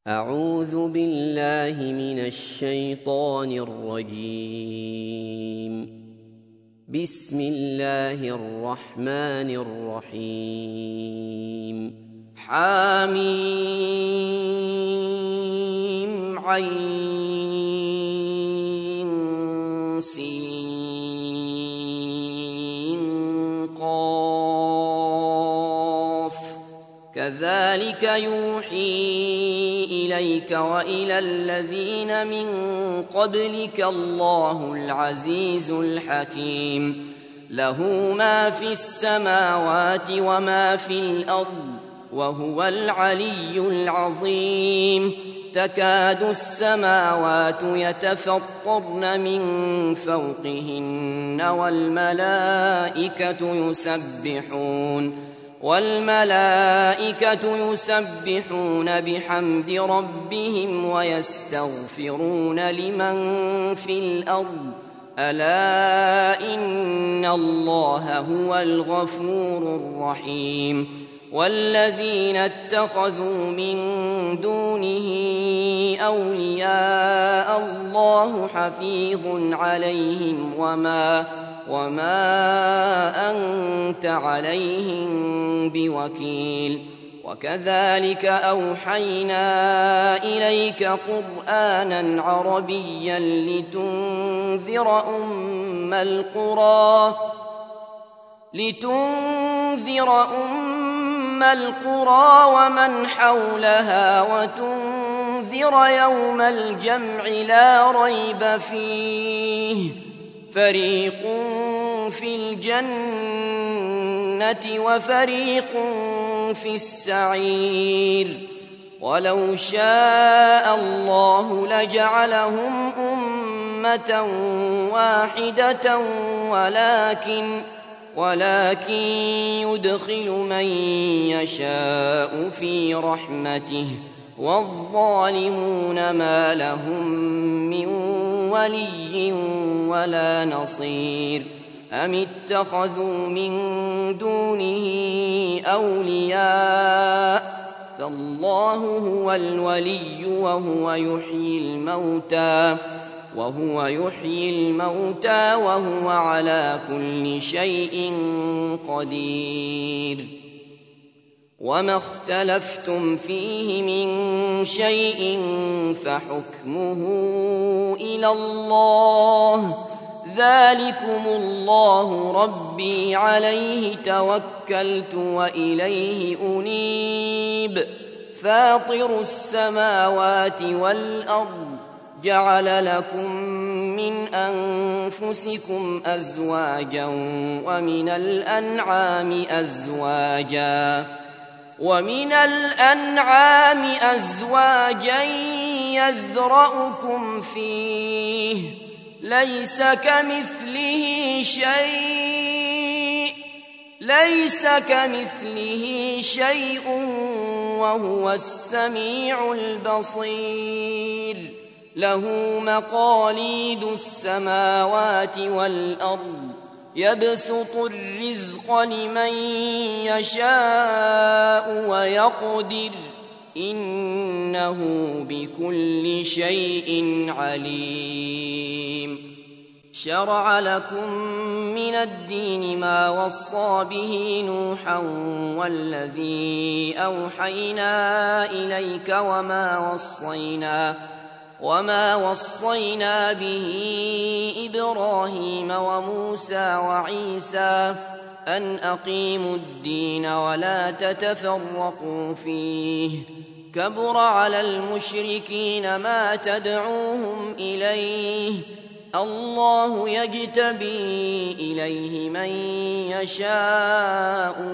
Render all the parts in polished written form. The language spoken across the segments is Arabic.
أعوذ بالله من الشيطان الرجيم. بسم الله الرحمن الرحيم. حميم عين سين قاف كذلك يوحي إليك وإلى الذين من قبلك الله العزيز الحكيم. له ما في السماوات وما في الأرض وهو العلي العظيم. تكاد السماوات يتفطرن من فوقهن والملائكة يسبحون بحمد ربهم ويستغفرون لمن في الأرض ألا إن الله هو الغفور الرحيم. والذين اتخذوا من دونه أولياء الله حفيظ عليهم وما أنت عليهم بوكيل. وكذلك أوحينا إليك قرآنا عربيا لتنذر أم القرى ومن حولها وتنذر يوم الجمع لا ريب فيه. فريق في الجنة وفريق في السعير. ولو شاء الله لجعلهم أمة واحدة ولكن يدخل من يشاء في رحمته والظالمون ما لهم من ولي ولا نصير. أم اتخذوا من دونه أولياء فالله هو الولي وهو يحيي الموتى وهو على كل شيء قدير. وما اختلفتم فيه من شيء فحكمه إلى الله. ذلكم الله ربي عليه توكلت وإليه أنيب. فاطر السماوات والأرض جعل لكم من أنفسكم أزواجا ومن الأنعام أزواجا يذرأكم فيه ليس كمثله شيء وهو السميع البصير. له مقاليد السماوات والأرض يبسط الرزق لمن يشاء ويقدر إنه بكل شيء عليم. شرع لكم من الدين ما وصى به نوحا والذي أوحينا إليك وما وصينا به إبراهيم وموسى وعيسى أن أقيموا الدين ولا تتفرقوا فيه. كبر على المشركين ما تدعوهم إليه. الله يجتبي إليه من يشاء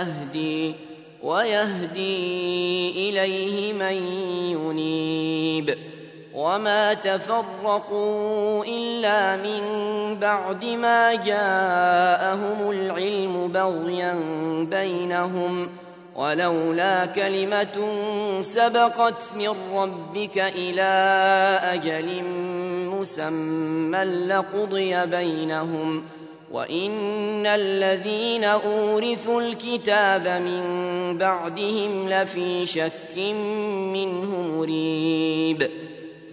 ويهدي إليه من ينيب. وما تفرقوا إلا من بعد ما جاءهم العلم بغيا بينهم ولولا كلمة سبقت من ربك إلى أجل مسمى لقضي بينهم وإن الذين أورثوا الكتاب من بعدهم لفي شك منه مريب.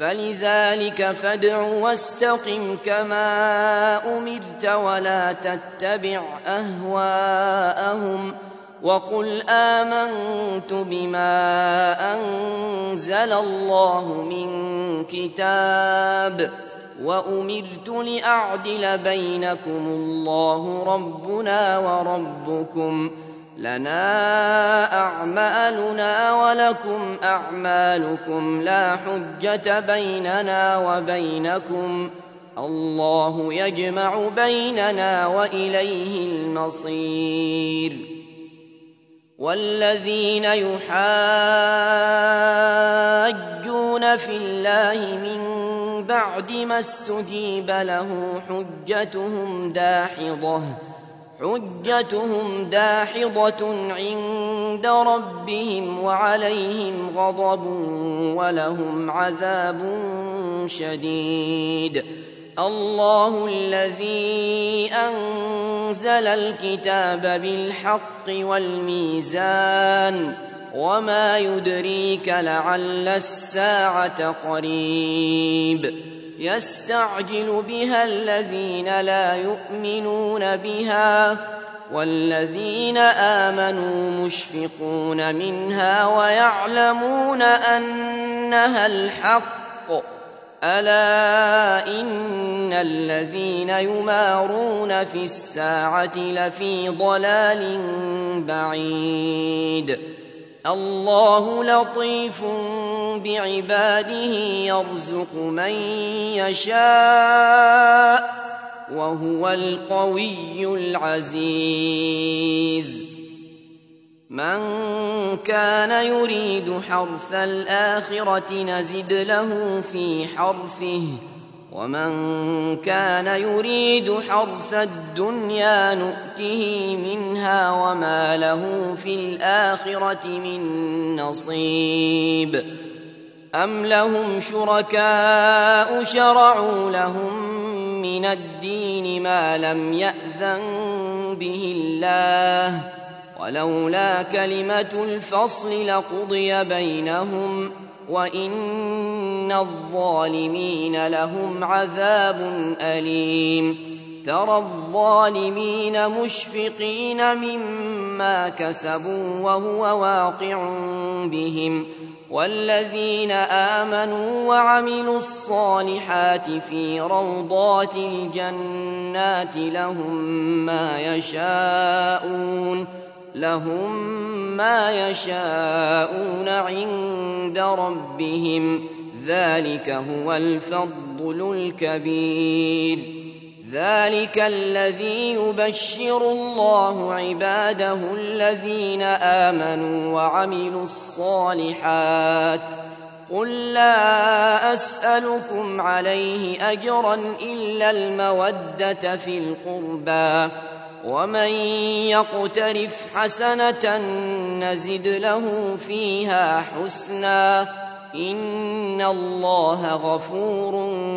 فلذلك فادع واستقم كما أمرت ولا تتبع أهواءهم وقل آمنت بما أنزل الله من كتاب وأمرت لأعدل بينكم الله ربنا وربكم لنا أعمالنا ولكم أعمالكم لا حجة بيننا وبينكم الله يجمع بيننا وإليه المصير والذين يحاجون في الله من بعد ما استجيب له حجتهم داحضة عند ربهم وعليهم غضب ولهم عذاب شديد الله الذي أنزل الكتاب بالحق والميزان وما يدريك لعل الساعة قريب يستعجل بها الذين لا يؤمنون بها والذين آمنوا مشفقون منها ويعلمون أنها الحق ألا إن الذين يمارون في الساعة لفي ضلال بعيد الله لطيف بعباده يرزق من يشاء وهو القوي العزيز من كان يريد حرث الآخرة نزد له في حرثه ومن كان يريد حرث الدنيا نؤته منها وما له في الآخرة من نصيب أم لهم شركاء شرعوا لهم من الدين ما لم يأذن به الله ولولا كلمة الفصل لقضي بينهم وإن الظالمين لهم عذاب أليم ترى الظالمين مشفقين مما كسبوا وهو واقع بهم والذين آمنوا وعملوا الصالحات في روضات الجنات لهم ما يشاءون عند ربهم ذلك هو الفضل الكبير ذلك الذي يبشر الله عباده الذين آمنوا وعملوا الصالحات قل لا أسألكم عليه أجرا إلا المودة في القربى ومن يقترف حسنة نزد له فيها حسنا إن الله غفور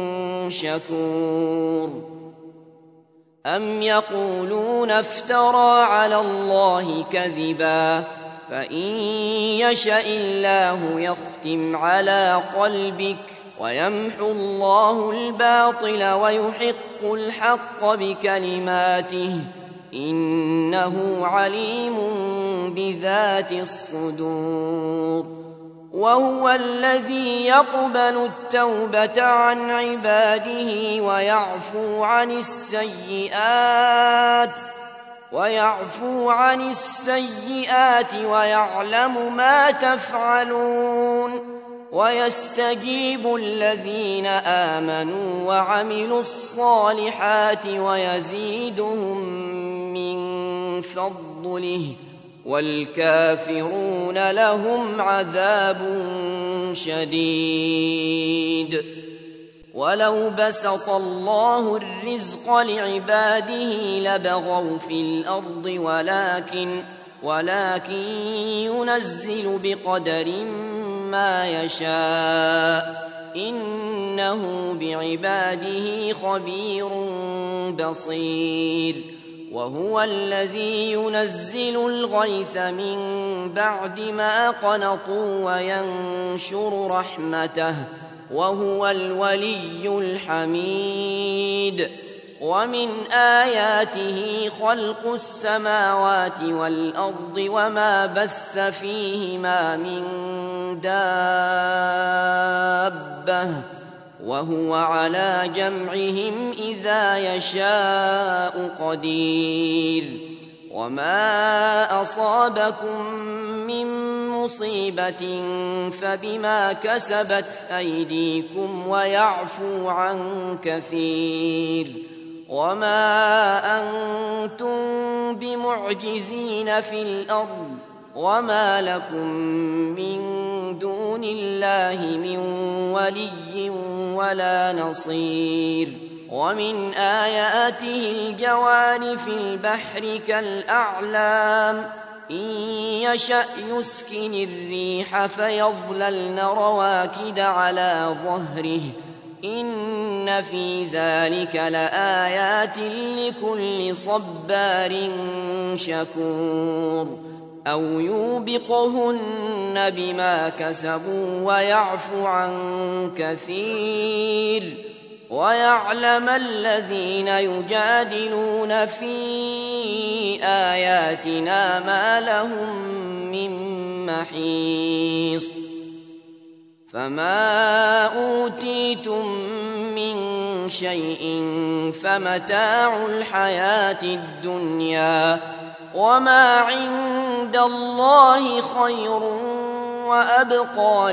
شكور أم يقولون افترى على الله كذبا فإن يشأ الله يختم على قلبك ويمحو الله الباطل ويحق الحق بكلماته إنه عليم بذات الصدور وهو الذي يقبل التوبة عن عباده ويعفو عن السيئات ويعلم ما تفعلون ويستجيب الذين آمنوا وعملوا الصالحات ويزيدهم من فضله والكافرون لهم عذاب شديد ولو بسط الله الرزق لعباده لبغوا في الأرض ولكن ينزل بقدر ما يشاء إنه بعباده خبير بصير وهو الذي ينزل الغيث من بعد ما قنطوا وينشر رحمته وهو الولي الحميد. ومن آياته خلق السماوات والأرض وما بث فيهما من دابة وهو على جمعهم إذا يشاء قدير. وما أصابكم من مصيبة فبما كسبت أيديكم ويعفو عن كثير. وما أنتم بمعجزين في الأرض وما لكم من دون الله من ولي ولا نصير. ومن آياته الجوار في البحر كالأعلام إن يشأ يسكن الريح فيظللن رواكد على ظهره إن في ذلك لآيات لكل صبار شكور. أو يوبقهن بما كسبوا ويعفو عن كثير. ويعلم الذين يجادلون في آياتنا ما لهم من محيص. فما أوتيتم من شيء فمتاع الحياة الدنيا وما عند الله خير وأبقى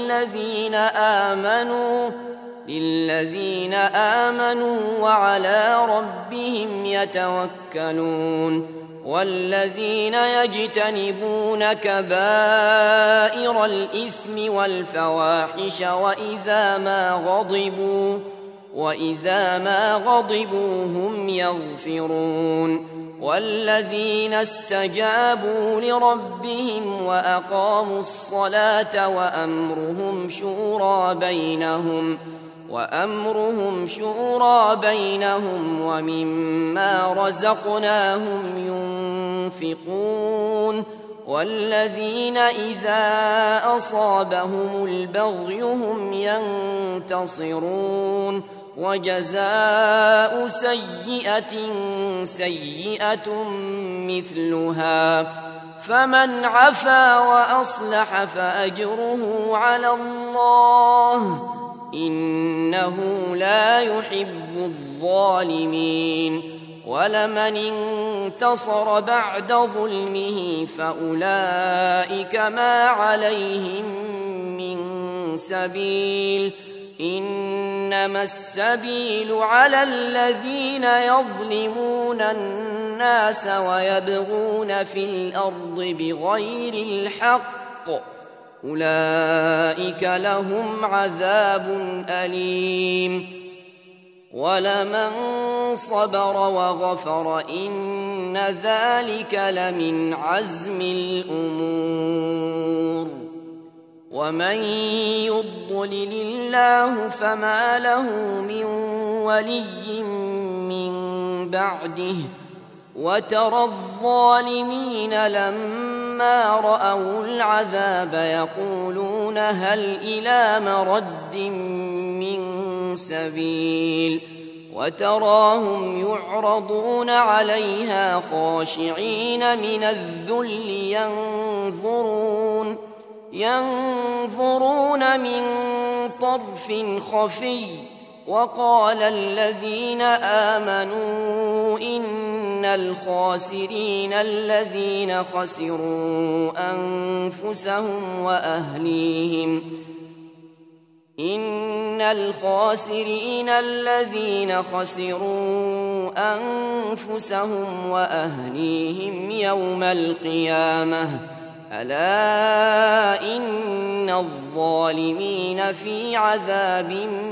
للذين آمنوا وعلى ربهم يتوكلون. والذين يجتنبون كبائر الإثم والفواحش وإذا ما غضبوا هم يغفرون. والذين استجابوا لربهم وأقاموا الصلاة وأمرهم شورى بينهم ومما رزقناهم ينفقون. والذين إذا أصابهم البغي هم ينتصرون. وجزاء سيئة مثلها فمن عفا وأصلح فأجره على الله إنه لا يحب الظالمين. ولمن انتصر بعد ظلمه فأولئك ما عليهم من سبيل إنما السبيل على الذين يظلمون الناس ويبغون في الأرض بغير الحق أولئك لهم عذاب أليم. ولمن صبر وغفر إن ذلك لمن عزم الأمور. ومن يضلل الله فما له من ولي من بعده. وترى الظالمين لما رأوا العذاب يقولون هل إلى مرد من سبيل. وتراهم يعرضون عليها خاشعين من الذل ينظرون من طرف خفي. وقال الذين آمنوا إن الخاسرين الذين خسروا أنفسهم وأهليهم يوم القيامة ألا إن الظالمين في عذاب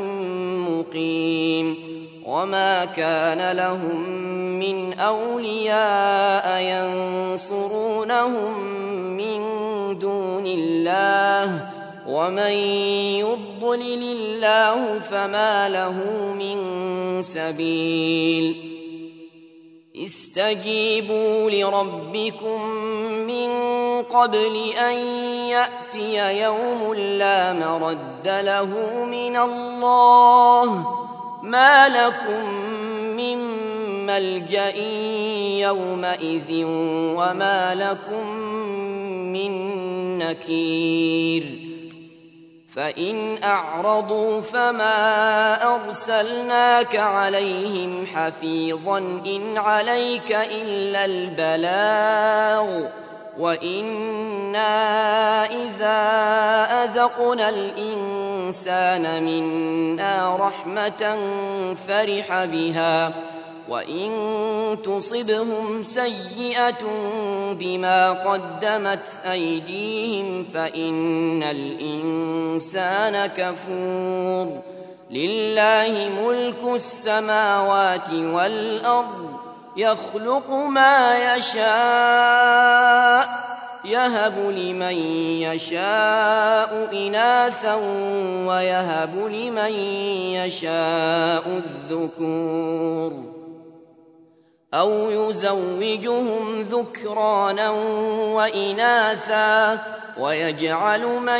مقيم. وما كان لهم من أولياء ينصرونهم من دون الله ومن يضلل الله فما له من سبيل. استجيبوا لربكم من قبل أن يأتي يوم لا مرد له من الله ما لكم من ملجأ يومئذ وما لكم من نكير فإن أعرضوا فما أرسلناك عليهم حفيظا إن عليك إلا البلاغ وإنا إذا أذقنا الإنسان منا رحمة فرح بها وإن تصبهم سيئة بما قدمت أيديهم فإن الإنسان كفور لله ملك السماوات والأرض يخلق ما يشاء يهب لمن يشاء إناثا ويهب لمن يشاء الذكور أو يزوجهم ذكرانا وإناثا ويجعل من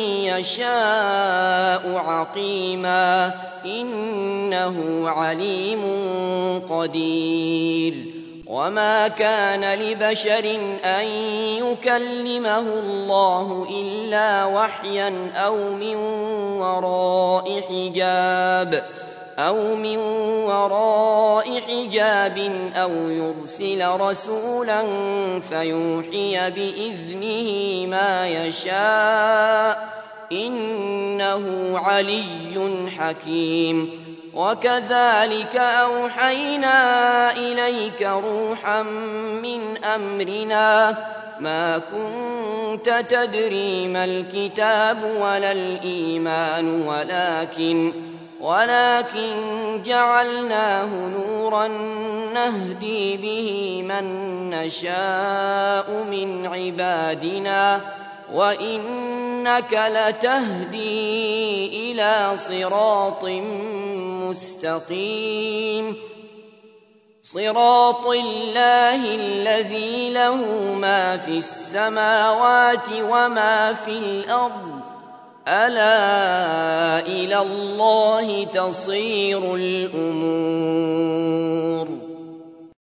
يشاء عقيما إنه عليم قدير وما كان لبشر أن يكلمه الله إلا وحيا أو من وراء حجاب أو يرسل رسولا فيوحي بإذنه ما يشاء إنه علي حكيم وكذلك أوحينا إليك روحا من أمرنا ما كنت تدري ما الكتاب ولا الإيمان ولكن جعلناه نورا نهدي به من نشاء من عبادنا وإنك لتهدي إلى صراط مستقيم صراط الله الذي له ما في السماوات وما في الأرض ألا إلى الله تصير الأمور